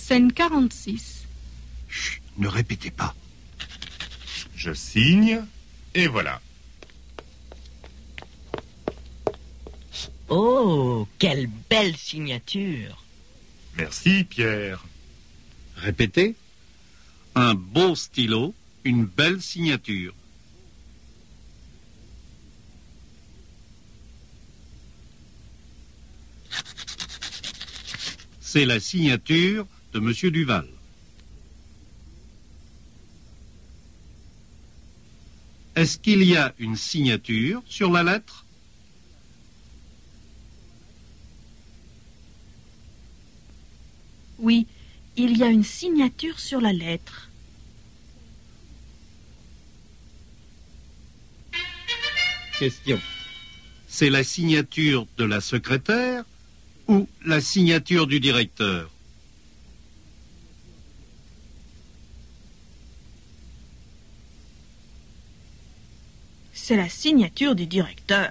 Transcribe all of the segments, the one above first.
Scène 46. Chut, ne répétez pas. Je signe, et voilà. Oh, quelle belle signature! Merci, Pierre. Répétez. Un beau stylo, une belle signature. C'est la signature de Monsieur Duval. Est-ce qu'il y a une signature sur la lettre? Oui, il y a une signature sur la lettre. Question. C'est la signature de la secrétaire ou la signature du directeur? C'est la signature du directeur.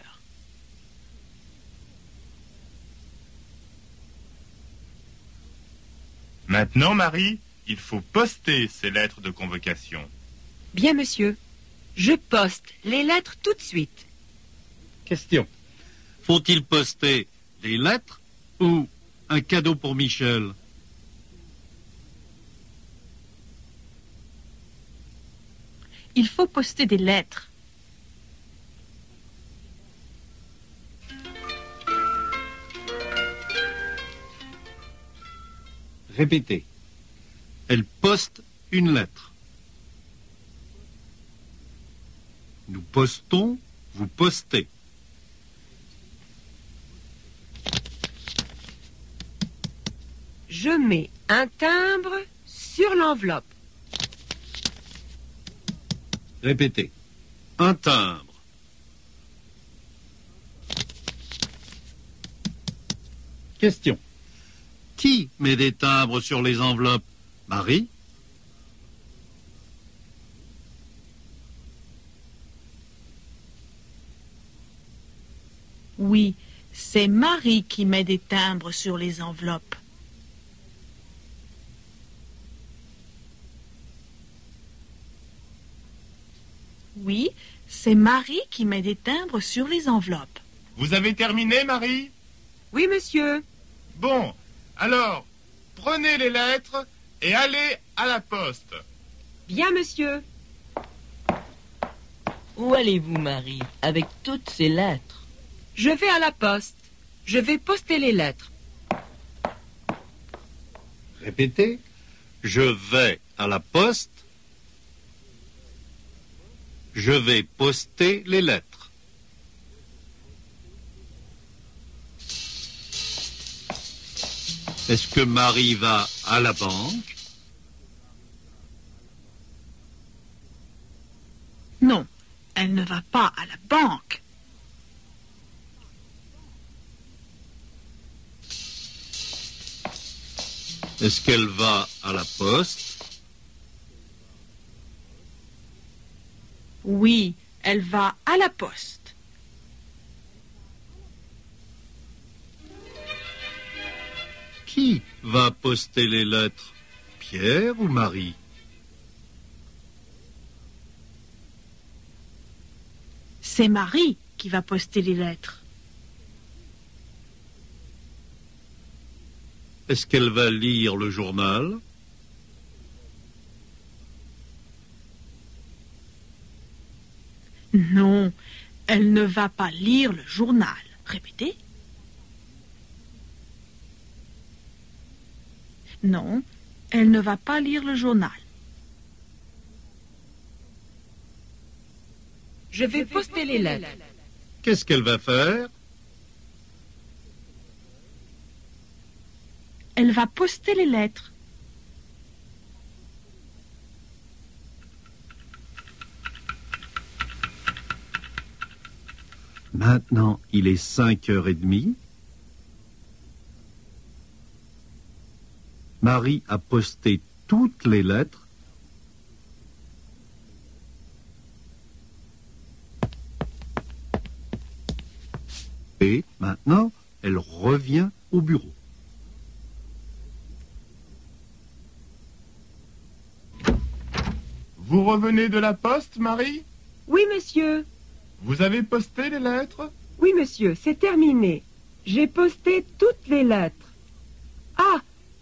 Maintenant, Marie, il faut poster ces lettres de convocation. Bien, monsieur. Je poste les lettres tout de suite. Question. Faut-il poster des lettres ou un cadeau pour Michel? Il faut poster des lettres. Répétez. Elle poste une lettre. Nous postons, vous postez. Je mets un timbre sur l'enveloppe. Répétez. Un timbre. Question. Qui met des timbres sur les enveloppes? Marie? Oui, c'est Marie qui met des timbres sur les enveloppes. Oui, c'est Marie qui met des timbres sur les enveloppes. Vous avez terminé, Marie? Oui, monsieur. Bon, alors, prenez les lettres et allez à la poste. Bien, monsieur. Où allez-vous, Marie, avec toutes ces lettres? Je vais à la poste. Je vais poster les lettres. Répétez. Je vais à la poste. Je vais poster les lettres. Est-ce que Marie va à la banque? Non, elle ne va pas à la banque. Est-ce qu'elle va à la poste? Oui, elle va à la poste. Qui va poster les lettres? Pierre ou Marie? C'est Marie qui va poster les lettres. Est-ce qu'elle va lire le journal? Non, elle ne va pas lire le journal. Répétez. Non, elle ne va pas lire le journal. Je vais poster les lettres. Qu'est-ce qu'elle va faire? Elle va poster les lettres. Maintenant, il est 5h30. Marie a posté toutes les lettres. Et maintenant, elle revient au bureau. Vous revenez de la poste, Marie? Oui, monsieur. Vous avez posté les lettres? Oui, monsieur, c'est terminé. J'ai posté toutes les lettres. Ah!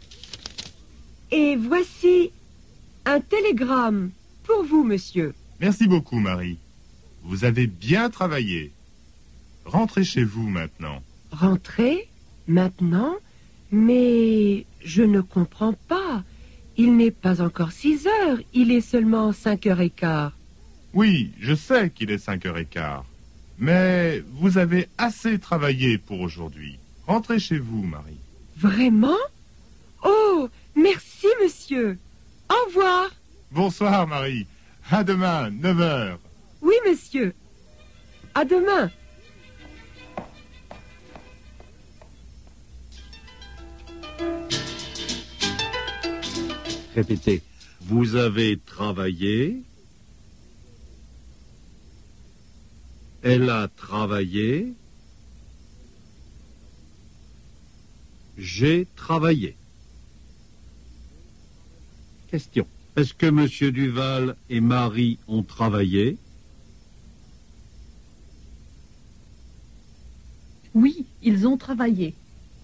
Et voici un télégramme pour vous, monsieur. Merci beaucoup, Marie. Vous avez bien travaillé. Rentrez chez vous maintenant. Rentrez? Maintenant? Mais je ne comprends pas. Il n'est pas encore 6 heures. Il est seulement 5h15. Oui, je sais qu'il est 5h15. Mais vous avez assez travaillé pour aujourd'hui. Rentrez chez vous, Marie. Vraiment? Oh, merci, monsieur. Au revoir. Bonsoir, Marie. À demain, 9h. Oui, monsieur. À demain. Répétez. Vous avez travaillé. Elle a travaillé. J'ai travaillé. Question. Est-ce que M. Duval et Marie ont travaillé? Oui, ils ont travaillé.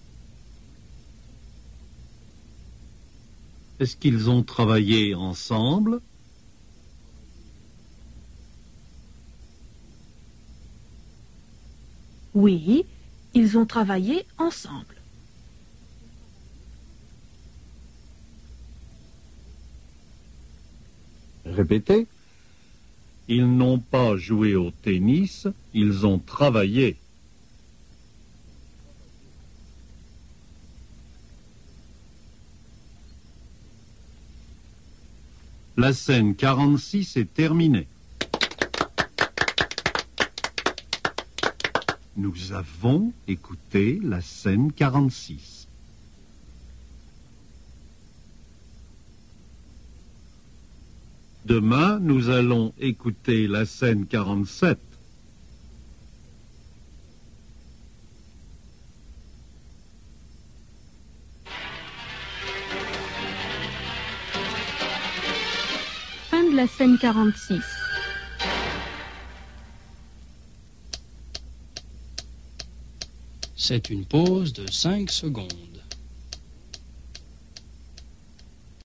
Est-ce qu'ils ont travaillé ensemble? Oui, ils ont travaillé ensemble. Répétez. Ils n'ont pas joué au tennis, ils ont travaillé. La scène 46 est terminée. Nous avons écouté la scène 46. Demain, nous allons écouter la scène 47. Fin de la scène 46. C'est une pause de 5 secondes.